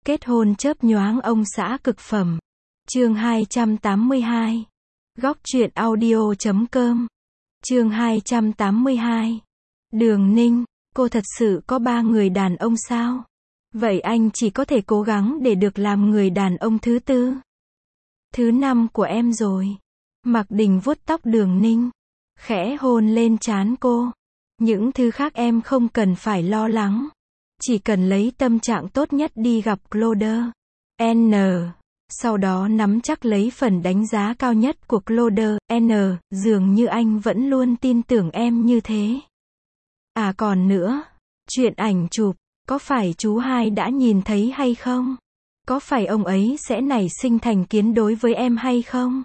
Kết hôn chớp nhoáng ông xã cực phẩm. Chương 282. Góc truyện audio.com. Chương 282. Đường Ninh, cô thật sự có 3 người đàn ông sao? Vậy anh chỉ có thể cố gắng để được làm người đàn ông thứ 4, thứ 5 của em rồi. Mạc Đình vuốt tóc Đường Ninh, khẽ hôn lên trán cô. Những thứ khác em không cần phải lo lắng. Chỉ cần lấy tâm trạng tốt nhất đi gặp Claude N. Sau đó nắm chắc lấy phần đánh giá cao nhất của Claude N. Dường như anh vẫn luôn tin tưởng em như thế. À còn nữa, chuyện ảnh chụp, có phải chú hai đã nhìn thấy hay không? Có phải ông ấy sẽ nảy sinh thành kiến đối với em hay không?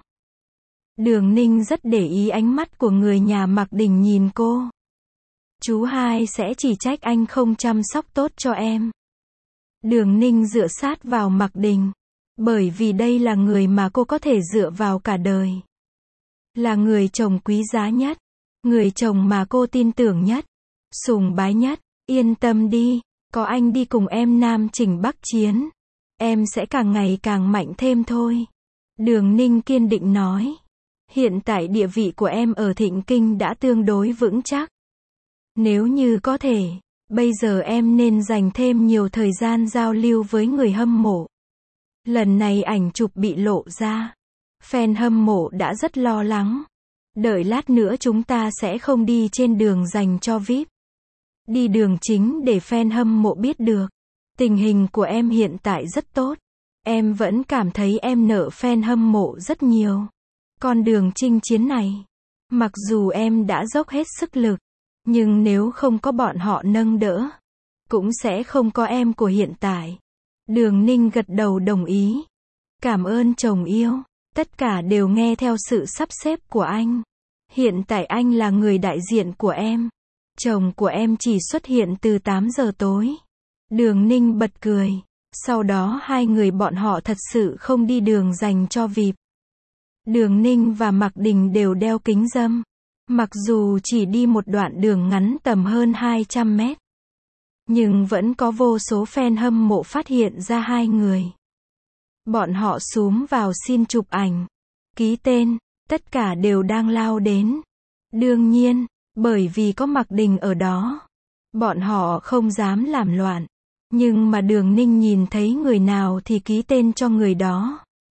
Đường Ninh rất để ý ánh mắt của người nhà Mạc Đình nhìn cô. Chú hai sẽ chỉ trách anh không chăm sóc tốt cho em. Đường Ninh dựa sát vào Mạc Đình. Bởi vì đây là người mà cô có thể dựa vào cả đời. Là người chồng quý giá nhất. Người chồng mà cô tin tưởng nhất. Sùng bái nhất. Yên tâm đi, có anh đi cùng em Nam chinh Bắc chiến. Em sẽ càng ngày càng mạnh thêm thôi. Đường Ninh kiên định nói. Hiện tại địa vị của em ở Thịnh Kinh đã tương đối vững chắc. Nếu như có thể, bây giờ em nên dành thêm nhiều thời gian giao lưu với người hâm mộ. Lần này ảnh chụp bị lộ ra, fan hâm mộ đã rất lo lắng. Đợi lát nữa chúng ta sẽ không đi trên đường dành cho VIP. Đi đường chính để fan hâm mộ biết được. Tình hình của em hiện tại rất tốt. Em vẫn cảm thấy em nợ fan hâm mộ rất nhiều. Con đường chinh chiến này, mặc dù em đã dốc hết sức lực, nhưng nếu không có bọn họ nâng đỡ, cũng sẽ không có em của hiện tại. Đường Ninh gật đầu đồng ý. Cảm ơn chồng yêu. Tất cả đều nghe theo sự sắp xếp của anh. Hiện tại anh là người đại diện của em. Chồng của em chỉ xuất hiện từ 8 giờ tối. Đường Ninh bật cười. Sau đó hai người bọn họ thật sự không đi đường dành cho VIP. Đường Ninh và Mạc Đình đều đeo kính râm. Mặc dù chỉ đi một đoạn đường ngắn tầm hơn 200 mét. Nhưng vẫn có vô số fan hâm mộ phát hiện ra hai người. Bọn họ xúm vào xin chụp ảnh, ký tên, tất cả đều đang lao đến. Đương nhiên, bởi vì có Mạc Đình ở đó, bọn họ không dám làm loạn. Nhưng mà Đường Ninh nhìn thấy người nào thì ký tên cho người đó.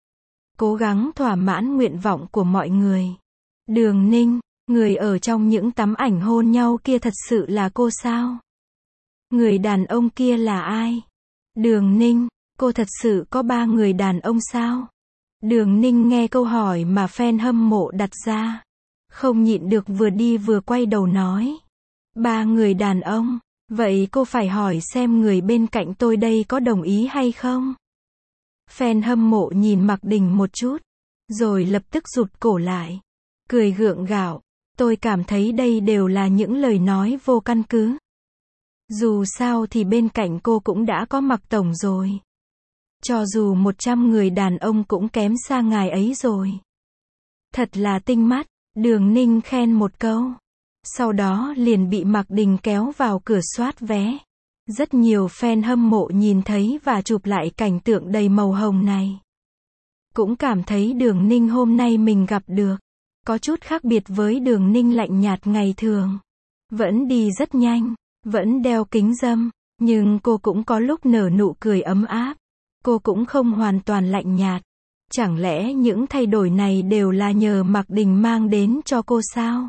Cố gắng thỏa mãn nguyện vọng của mọi người. Đường Ninh, người ở trong những tấm ảnh hôn nhau kia thật sự là cô sao? Người đàn ông kia là ai? Đường Ninh, cô thật sự có 3 người đàn ông sao? Đường Ninh nghe câu hỏi mà fan hâm mộ đặt ra. Không nhịn được vừa đi vừa quay đầu nói. 3 người đàn ông, vậy cô phải hỏi xem người bên cạnh tôi đây có đồng ý hay không? Fan hâm mộ nhìn Mạc Đình một chút, rồi lập tức rụt cổ lại. Cười gượng gạo, tôi cảm thấy đây đều là những lời nói vô căn cứ. Dù sao thì bên cạnh cô cũng đã có Mạc tổng rồi. Cho dù 100 người đàn ông cũng kém xa ngài ấy rồi. Thật là tinh mắt, Đường Ninh khen một câu. Sau đó liền bị Mạc Đình kéo vào cửa soát vé. Rất nhiều fan hâm mộ nhìn thấy và chụp lại cảnh tượng đầy màu hồng này. Cũng cảm thấy Đường Ninh hôm nay mình gặp được có chút khác biệt với Đường Ninh lạnh nhạt ngày thường. Vẫn đi rất nhanh, vẫn đeo kính râm, nhưng cô cũng có lúc nở nụ cười ấm áp. Cô cũng không hoàn toàn lạnh nhạt. Chẳng lẽ những thay đổi này đều là nhờ Mạc Đình mang đến cho cô sao?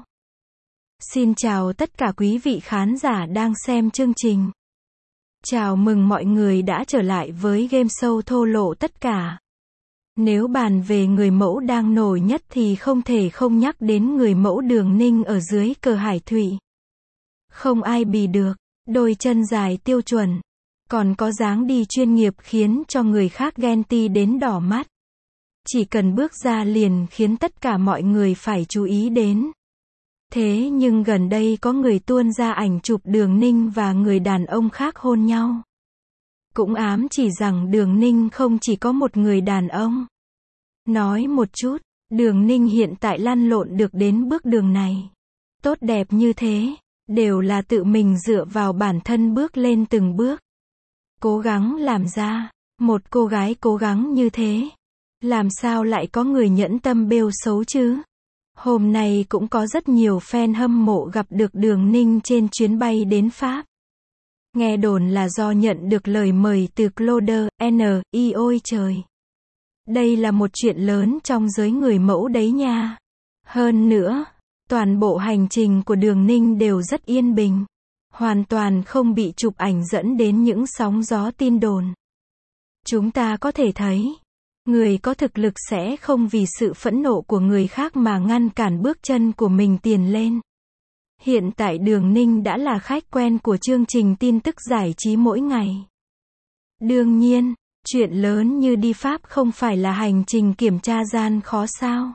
Xin chào tất cả quý vị khán giả đang xem chương trình. Chào mừng mọi người đã trở lại với game show thô lộ tất cả. Nếu bàn về người mẫu đang nổi nhất thì không thể không nhắc đến người mẫu Đường Ninh ở dưới cờ Hải Thụy. Không ai bì được, đôi chân dài tiêu chuẩn, còn có dáng đi chuyên nghiệp khiến cho người khác ghen ti đến đỏ mắt. Chỉ cần bước ra liền khiến tất cả mọi người phải chú ý đến. Thế nhưng gần đây có người tuôn ra ảnh chụp Đường Ninh và người đàn ông khác hôn nhau. Cũng ám chỉ rằng Đường Ninh không chỉ có một người đàn ông. Nói một chút, Đường Ninh hiện tại lăn lộn được đến bước đường này. Tốt đẹp như thế, đều là tự mình dựa vào bản thân bước lên từng bước. Cố gắng làm ra. Một cô gái cố gắng như thế, làm sao lại có người nhẫn tâm bêu xấu chứ? Hôm nay cũng có rất nhiều fan hâm mộ gặp được Đường Ninh trên chuyến bay đến Pháp. Nghe đồn là do nhận được lời mời từ Claude N. I ôi trời. Đây là một chuyện lớn trong giới người mẫu đấy nha. Hơn nữa, toàn bộ hành trình của Đường Ninh đều rất yên bình. Hoàn toàn không bị chụp ảnh dẫn đến những sóng gió tin đồn. Chúng ta có thể thấy, người có thực lực sẽ không vì sự phẫn nộ của người khác mà ngăn cản bước chân của mình tiến lên. Hiện tại Đường Ninh đã là khách quen của chương trình tin tức giải trí mỗi ngày. Đương nhiên, chuyện lớn như đi Pháp không phải là hành trình kiểm tra gian khó sao.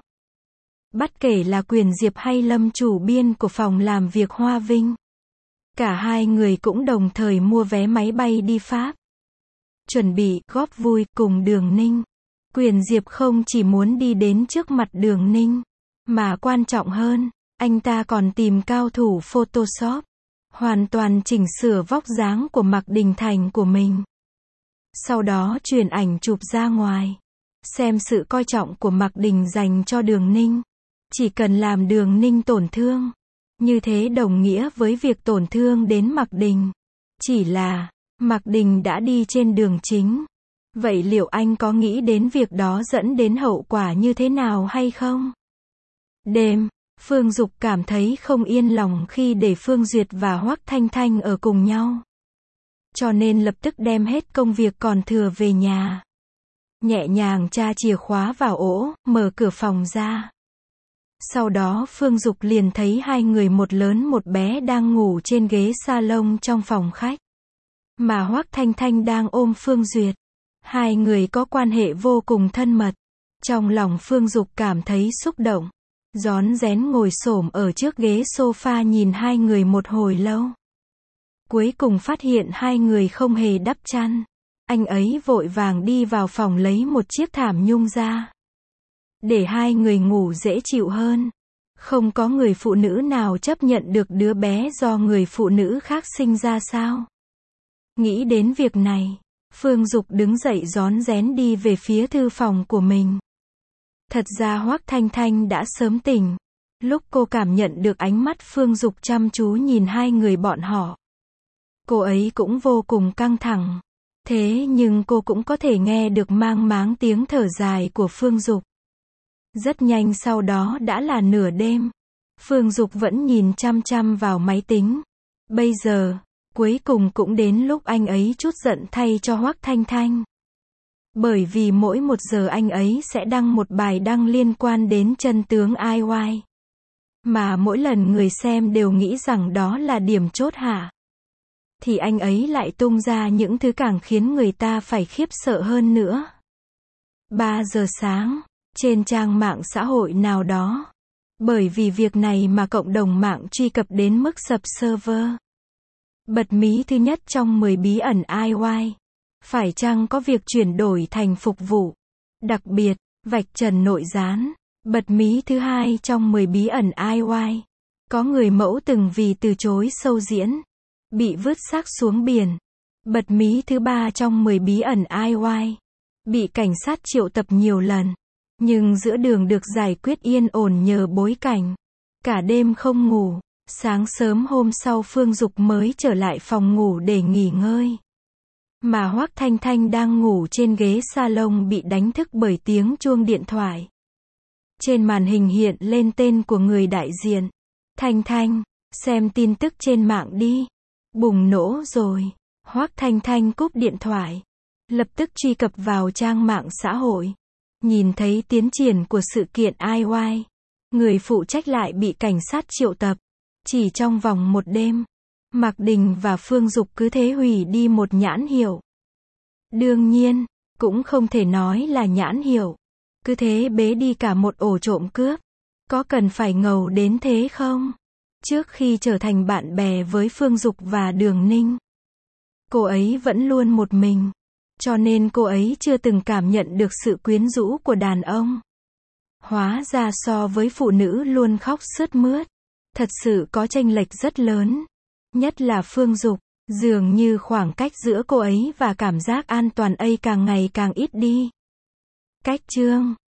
Bất kể là Quyền Diệp hay Lâm chủ biên của phòng làm việc Hoa Vinh. Cả hai người cũng đồng thời mua vé máy bay đi Pháp. Chuẩn bị góp vui cùng Đường Ninh. Quyền Diệp không chỉ muốn đi đến trước mặt Đường Ninh, mà quan trọng hơn, anh ta còn tìm cao thủ Photoshop, hoàn toàn chỉnh sửa vóc dáng của Mạc Đình Thành của mình. Sau đó truyền ảnh chụp ra ngoài, xem sự coi trọng của Mạc Đình dành cho Đường Ninh. Chỉ cần làm Đường Ninh tổn thương, như thế đồng nghĩa với việc tổn thương đến Mạc Đình. Chỉ là, Mạc Đình đã đi trên đường chính. Vậy liệu anh có nghĩ đến việc đó dẫn đến hậu quả như thế nào hay không? Đêm, Phương Dục cảm thấy không yên lòng khi để Phương Duyệt và Hoắc Thanh Thanh ở cùng nhau. Cho nên lập tức đem hết công việc còn thừa về nhà. Nhẹ nhàng tra chìa khóa vào ổ, mở cửa phòng ra. Sau đó Phương Dục liền thấy hai người một lớn một bé đang ngủ trên ghế salon trong phòng khách. Mà Hoắc Thanh Thanh đang ôm Phương Duyệt. Hai người có quan hệ vô cùng thân mật. Trong lòng Phương Dục cảm thấy xúc động. Rón rén ngồi xổm ở trước ghế sofa nhìn hai người một hồi lâu. Cuối cùng phát hiện hai người không hề đắp chăn. Anh ấy vội vàng đi vào phòng lấy một chiếc thảm nhung ra. Để hai người ngủ dễ chịu hơn. Không có người phụ nữ nào chấp nhận được đứa bé do người phụ nữ khác sinh ra sao? Nghĩ đến việc này, Phương Dục đứng dậy rón rén đi về phía thư phòng của mình. Thật ra Hoắc Thanh Thanh đã sớm tỉnh. Lúc cô cảm nhận được ánh mắt Phương Dục chăm chú nhìn hai người bọn họ, cô ấy cũng vô cùng căng thẳng. Thế nhưng cô cũng có thể nghe được mang máng tiếng thở dài của Phương Dục. Rất nhanh sau đó đã là nửa đêm. Phương Dục vẫn nhìn chăm chăm vào máy tính. Bây giờ, cuối cùng cũng đến lúc anh ấy trút giận thay cho Hoắc Thanh Thanh. Bởi vì mỗi 1 giờ anh ấy sẽ đăng một bài đăng liên quan đến chân tướng IY. Mà mỗi lần người xem đều nghĩ rằng đó là điểm chốt hạ. Thì anh ấy lại tung ra những thứ càng khiến người ta phải khiếp sợ hơn nữa. 3 giờ sáng, trên trang mạng xã hội nào đó. Bởi vì việc này mà cộng đồng mạng truy cập đến mức sập server. Bật mí thứ nhất trong 10 bí ẩn IY. Phải chăng có việc chuyển đổi thành phục vụ đặc biệt, vạch trần nội gián. Bật mí thứ hai trong 10 bí ẩn IY. Có người mẫu từng vì từ chối show diễn, bị vứt xác xuống biển. Bật mí thứ ba trong 10 bí ẩn IY. Bị cảnh sát triệu tập nhiều lần, nhưng giữa đường được giải quyết yên ổn nhờ bối cảnh. Cả đêm không ngủ, sáng sớm hôm sau Phương Dục mới trở lại phòng ngủ để nghỉ ngơi. Mà Hoắc Thanh Thanh đang ngủ trên ghế salon bị đánh thức bởi tiếng chuông điện thoại. Trên màn hình hiện lên tên của người đại diện. Thanh Thanh, xem tin tức trên mạng đi. Bùng nổ rồi. Hoắc Thanh Thanh cúp điện thoại. Lập tức truy cập vào trang mạng xã hội. Nhìn thấy tiến triển của sự kiện IY. Người phụ trách lại bị cảnh sát triệu tập. Chỉ trong vòng một đêm, Mạc Đình và Phương Dục cứ thế hủy đi một nhãn hiệu. Đương nhiên, cũng không thể nói là nhãn hiệu. Cứ thế bế đi cả một ổ trộm cướp. Có cần phải ngầu đến thế không? Trước khi trở thành bạn bè với Phương Dục và Đường Ninh, cô ấy vẫn luôn một mình. Cho nên cô ấy chưa từng cảm nhận được sự quyến rũ của đàn ông. Hóa ra so với phụ nữ luôn khóc sướt mướt, thật sự có chênh lệch rất lớn. Nhất là Phương Dục, Dường như khoảng cách giữa cô ấy và cảm giác an toàn ấy càng ngày càng ít đi. Cách chương